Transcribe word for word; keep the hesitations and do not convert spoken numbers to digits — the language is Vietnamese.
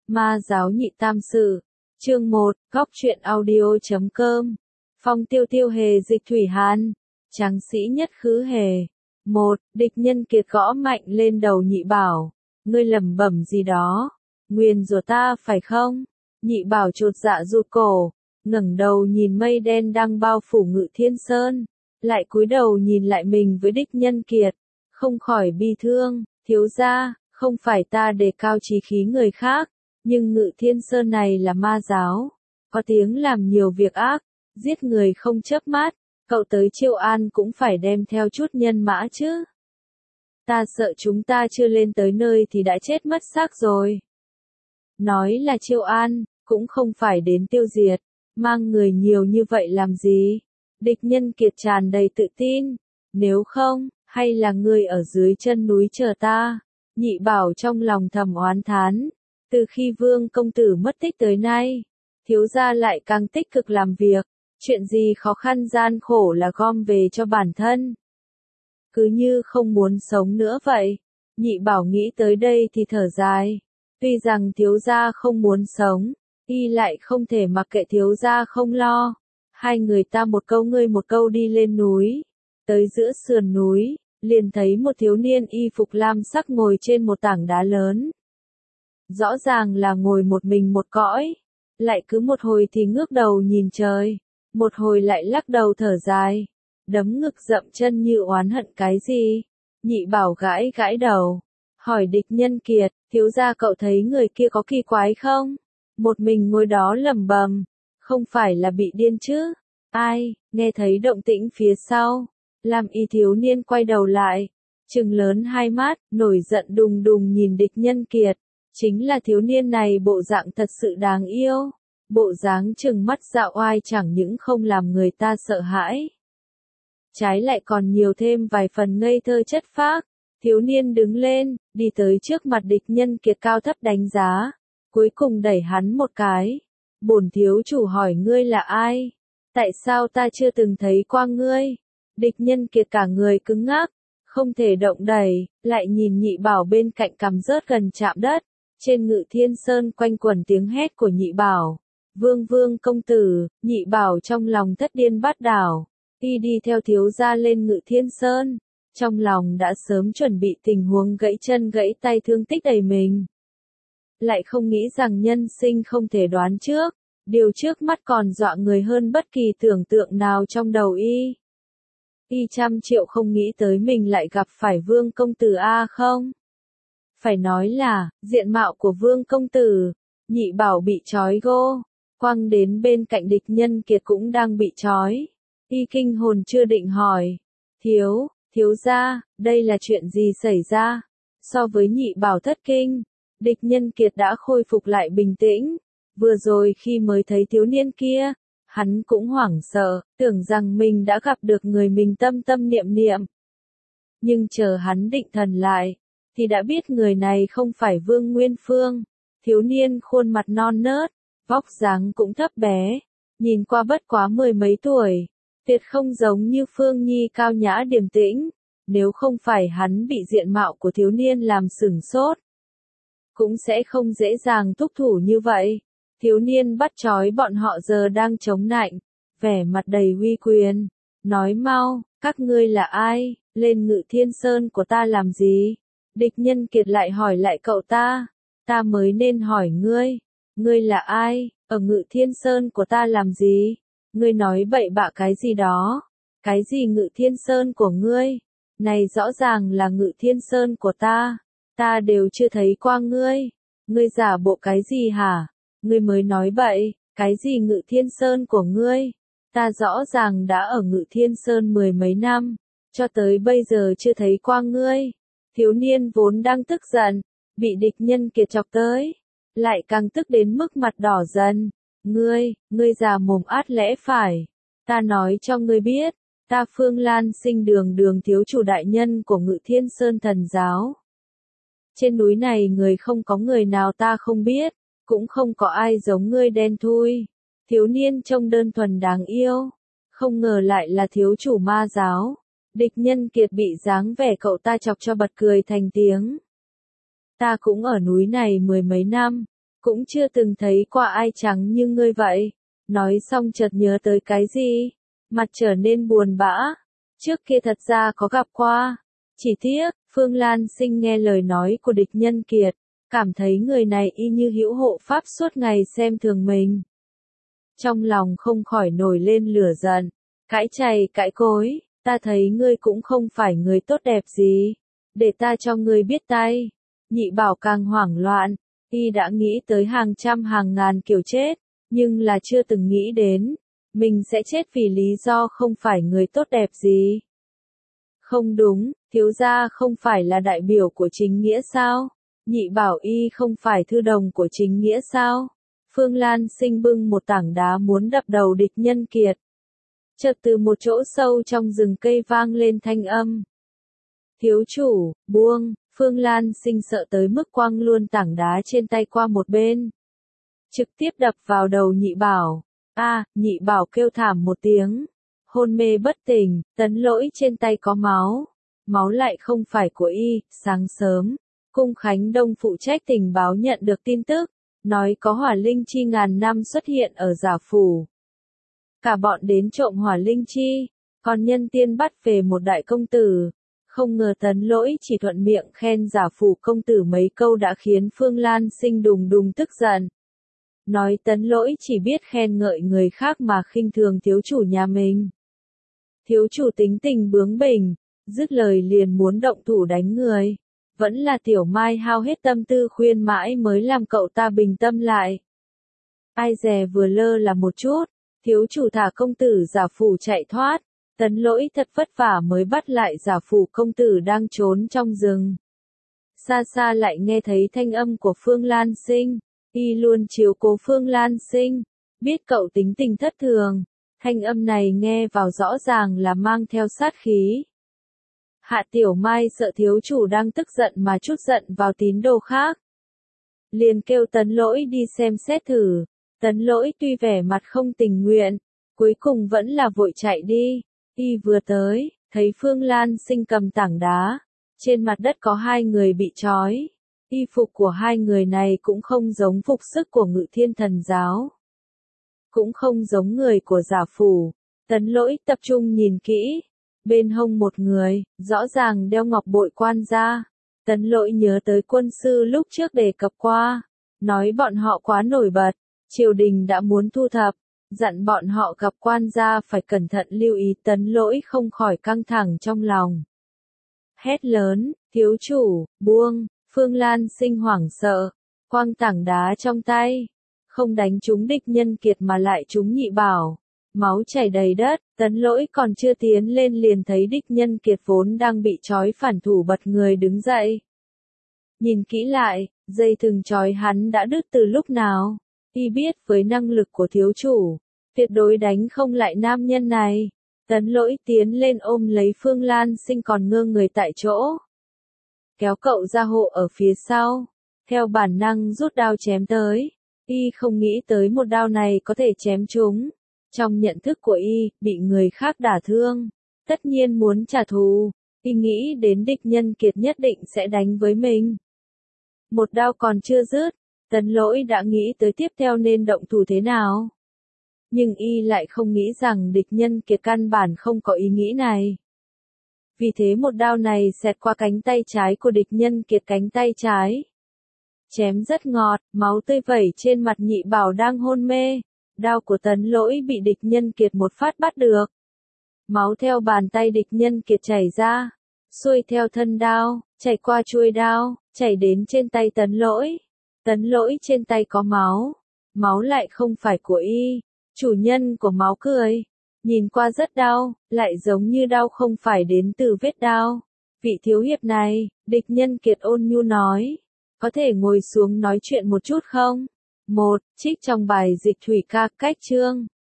Ma giáo nhị tam sự. Chương một, góc truyện audio.com. Phong tiêu tiêu hề dịch thủy hàn. Tráng sĩ nhất khứ hề. Một, địch nhân kiệt gõ mạnh lên đầu nhị bảo. Ngươi lẩm bẩm gì đó? Nguyền rủa ta phải không? Nhị bảo chột dạ rụt cổ, ngẩng đầu nhìn mây đen đang bao phủ Ngự Thiên Sơn, lại cúi đầu nhìn lại mình với địch nhân kiệt, không khỏi bi thương. Thiếu gia, không phải ta đề cao chí khí người khác, nhưng Ngự Thiên Sơn này là ma giáo, có tiếng làm nhiều việc ác, giết người không chớp mắt, cậu tới Chiêu An cũng phải đem theo chút nhân mã chứ. Ta sợ chúng ta chưa lên tới nơi thì đã chết mất xác rồi. Nói là Chiêu An, cũng không phải đến tiêu diệt, mang người nhiều như vậy làm gì? Địch nhân kiệt tràn đầy tự tin, nếu không, hay là người ở dưới chân núi chờ ta? Nhị bảo trong lòng thầm oán thán, từ khi Vương công tử mất tích tới nay, thiếu gia lại càng tích cực làm việc, chuyện gì khó khăn gian khổ là gom về cho bản thân. Cứ như không muốn sống nữa vậy. Nhị bảo nghĩ tới đây thì thở dài, tuy rằng thiếu gia không muốn sống, y lại không thể mặc kệ thiếu gia không lo. Hai người ta một câu ngươi một câu đi lên núi, tới giữa sườn núi, liền thấy một thiếu niên y phục lam sắc ngồi trên một tảng đá lớn. Rõ ràng là ngồi một mình một cõi, lại cứ một hồi thì ngước đầu nhìn trời, một hồi lại lắc đầu thở dài, đấm ngực dậm chân như oán hận cái gì. Nhị bảo gãi gãi đầu, hỏi địch nhân kiệt, thiếu gia cậu thấy người kia có kỳ quái không? Một mình ngồi đó lẩm bẩm, không phải là bị điên chứ? Ai? Nghe thấy động tĩnh phía sau, Lam y thiếu niên quay đầu lại, trừng lớn hai mắt, nổi giận đùng đùng nhìn địch nhân kiệt. Chính là thiếu niên này bộ dạng thật sự đáng yêu, bộ dáng trừng mắt dạo oai chẳng những không làm người ta sợ hãi, trái lại còn nhiều thêm vài phần ngây thơ chất phác. Thiếu niên đứng lên, đi tới trước mặt địch nhân kiệt cao thấp đánh giá, cuối cùng đẩy hắn một cái. Bổn thiếu chủ hỏi ngươi là ai? Tại sao ta chưa từng thấy qua ngươi? Địch nhân kiệt cả người cứng ngắc, không thể động đẩy, lại nhìn nhị bảo bên cạnh cằm rớt gần chạm đất. Trên Ngự Thiên Sơn quanh quẩn tiếng hét của nhị bảo. Vương vương công tử, nhị bảo trong lòng thất điên bát đảo. Y đi theo thiếu gia lên Ngự Thiên Sơn, trong lòng đã sớm chuẩn bị tình huống gãy chân gãy tay thương tích đầy mình. Lại không nghĩ rằng nhân sinh không thể đoán trước, điều trước mắt còn dọa người hơn bất kỳ tưởng tượng nào trong đầu y. Y trăm triệu không nghĩ tới mình lại gặp phải Vương công tử a không? Phải nói là, diện mạo của Vương công tử. Nhị bảo bị trói gô, quăng đến bên cạnh địch nhân kiệt cũng đang bị trói. Y kinh hồn chưa định hỏi, thiếu, thiếu gia, đây là chuyện gì xảy ra? So với nhị bảo thất kinh, địch nhân kiệt đã khôi phục lại bình tĩnh. Vừa rồi khi mới thấy thiếu niên kia, hắn cũng hoảng sợ, tưởng rằng mình đã gặp được người mình tâm tâm niệm niệm. Nhưng chờ hắn định thần lại, thì đã biết người này không phải Vương Nguyên Phương. Thiếu niên khuôn mặt non nớt, vóc dáng cũng thấp bé, nhìn qua bất quá mười mấy tuổi, tuyệt không giống như Phương Nhi cao nhã điềm tĩnh. Nếu không phải hắn bị diện mạo của thiếu niên làm sửng sốt, cũng sẽ không dễ dàng thúc thủ như vậy. Thiếu niên bắt trói bọn họ giờ đang chống nạnh, vẻ mặt đầy uy quyền, nói mau, các ngươi là ai, lên Ngự Thiên Sơn của ta làm gì? Địch nhân kiệt lại hỏi lại cậu ta, ta mới nên hỏi ngươi, ngươi là ai, ở Ngự Thiên Sơn của ta làm gì? Ngươi nói bậy bạ cái gì đó? Cái gì Ngự Thiên Sơn của ngươi? Này rõ ràng là Ngự Thiên Sơn của ta, ta đều chưa thấy qua ngươi. Ngươi giả bộ cái gì hả? Ngươi mới nói bậy, cái gì Ngự Thiên Sơn của ngươi? Ta rõ ràng đã ở Ngự Thiên Sơn mười mấy năm, cho tới bây giờ chưa thấy qua ngươi. Thiếu niên vốn đang tức giận, bị địch nhân kiệt chọc tới, lại càng tức đến mức mặt đỏ dần. Ngươi, ngươi già mồm át lẽ phải. Ta nói cho ngươi biết, ta Phương Lan Sinh đường đường thiếu chủ đại nhân của Ngự Thiên Sơn thần giáo. Trên núi này người không có người nào ta không biết, cũng không có ai giống ngươi đen thui. Thiếu niên trông đơn thuần đáng yêu, không ngờ lại là thiếu chủ ma giáo. Địch nhân kiệt bị dáng vẻ cậu ta chọc cho bật cười thành tiếng. Ta cũng ở núi này mười mấy năm, cũng chưa từng thấy qua ai trắng như ngươi vậy. Nói xong chợt nhớ tới cái gì, mặt trở nên buồn bã. Trước kia thật ra có gặp qua. Chỉ tiếc, Phương Lan Sinh nghe lời nói của địch nhân kiệt, cảm thấy người này y như hữu hộ pháp suốt ngày xem thường mình. Trong lòng không khỏi nổi lên lửa giận, cãi chày cãi cối, ta thấy ngươi cũng không phải người tốt đẹp gì, để ta cho ngươi biết tay. Nhị Bảo càng hoảng loạn, y đã nghĩ tới hàng trăm hàng ngàn kiểu chết, nhưng là chưa từng nghĩ đến, mình sẽ chết vì lý do không phải người tốt đẹp gì. Không đúng, thiếu gia không phải là đại biểu của chính nghĩa sao? Nhị Bảo y không phải thư đồng của chính nghĩa sao? Phương Lan Sinh bưng một tảng đá muốn đập đầu địch nhân kiệt. Chợt từ một chỗ sâu trong rừng cây vang lên thanh âm. Thiếu chủ, buông. Phương Lan Sinh sợ tới mức quăng luôn tảng đá trên tay qua một bên. Trực tiếp đập vào đầu Nhị Bảo. A, à, Nhị Bảo kêu thảm một tiếng. Hôn mê bất tỉnh, Tấn Lỗi trên tay có máu. Máu lại không phải của y. Sáng sớm, Cung Khánh Đông phụ trách tình báo nhận được tin tức, nói có hỏa linh chi ngàn năm xuất hiện ở Giả Phủ. Cả bọn đến trộm hỏa linh chi, còn nhân tiên bắt về một đại công tử. Không ngờ Tấn Lỗi chỉ thuận miệng khen Giả Phủ công tử mấy câu đã khiến Phương Lan Sinh đùng đùng tức giận. Nói Tấn Lỗi chỉ biết khen ngợi người khác mà khinh thường thiếu chủ nhà mình. Thiếu chủ tính tình bướng bỉnh, dứt lời liền muốn động thủ đánh người. Vẫn là Tiểu Mai hao hết tâm tư khuyên mãi mới làm cậu ta bình tâm lại. Ai dè vừa lơ là một chút, thiếu chủ thả công tử Giả Phủ chạy thoát. Tấn Lỗi thật vất vả mới bắt lại Giả Phủ công tử đang trốn trong rừng. Xa xa lại nghe thấy thanh âm của Phương Lan Sinh. Y luôn chiếu cố Phương Lan Sinh, biết cậu tính tình thất thường. Thanh âm này nghe vào rõ ràng là mang theo sát khí. Hạ Tiểu Mai sợ thiếu chủ đang tức giận mà chút giận vào tín đồ khác. Liền kêu Tấn Lỗi đi xem xét thử. Tấn Lỗi tuy vẻ mặt không tình nguyện, cuối cùng vẫn là vội chạy đi. Y vừa tới, thấy Phương Lan Sinh cầm tảng đá. Trên mặt đất có hai người bị trói. Y phục của hai người này cũng không giống phục sức của Ngự Thiên Thần Giáo. Cũng không giống người của Giả Phủ. Tấn Lỗi tập trung nhìn kỹ. Bên hông một người, rõ ràng đeo ngọc bội quan gia. Tấn Lỗi nhớ tới quân sư lúc trước đề cập qua. Nói bọn họ quá nổi bật. Triều đình đã muốn thu thập. Dặn bọn họ gặp quan gia phải cẩn thận lưu ý. Tấn Lỗi không khỏi căng thẳng trong lòng. Hét lớn, thiếu chủ, buông. Phương Lan Sinh hoảng sợ, quăng tảng đá trong tay, không đánh trúng địch nhân kiệt mà lại trúng Nhị Bảo. Máu chảy đầy đất, Tấn Lỗi còn chưa tiến lên liền thấy địch nhân kiệt vốn đang bị trói phản thủ bật người đứng dậy. Nhìn kỹ lại, dây thừng trói hắn đã đứt từ lúc nào. Y biết với năng lực của thiếu chủ, tuyệt đối đánh không lại nam nhân này. Tấn Lỗi tiến lên ôm lấy Phương Lan Sinh còn ngơ người tại chỗ. Kéo cậu ra hộ ở phía sau, theo bản năng rút đao chém tới. Y không nghĩ tới một đao này có thể chém trúng. Trong nhận thức của Y, bị người khác đả thương, tất nhiên muốn trả thù. Y nghĩ đến địch nhân kiệt nhất định sẽ đánh với mình. Một đao còn chưa dứt, Tấn Lỗi đã nghĩ tới tiếp theo nên động thủ thế nào. Nhưng Y lại không nghĩ rằng địch nhân kiệt căn bản không có ý nghĩ này. Vì thế một đao này xẹt qua cánh tay trái của địch nhân kiệt cánh tay trái. Chém rất ngọt, máu tươi vẩy trên mặt Nhị Bảo đang hôn mê. Đao của Tấn Lỗi bị địch nhân kiệt một phát bắt được. Máu theo bàn tay địch nhân kiệt chảy ra, xuôi theo thân đao, chảy qua chuôi đao, chảy đến trên tay Tấn Lỗi. Tấn Lỗi trên tay có máu, máu lại không phải của Y. Chủ nhân của máu cười. Nhìn qua rất đau, lại giống như đau không phải đến từ vết đau. Vị thiếu hiệp này, địch nhân kiệt ôn nhu nói. Có thể ngồi xuống nói chuyện một chút không? Một, trích trong bài dịch thủy ca cách chương.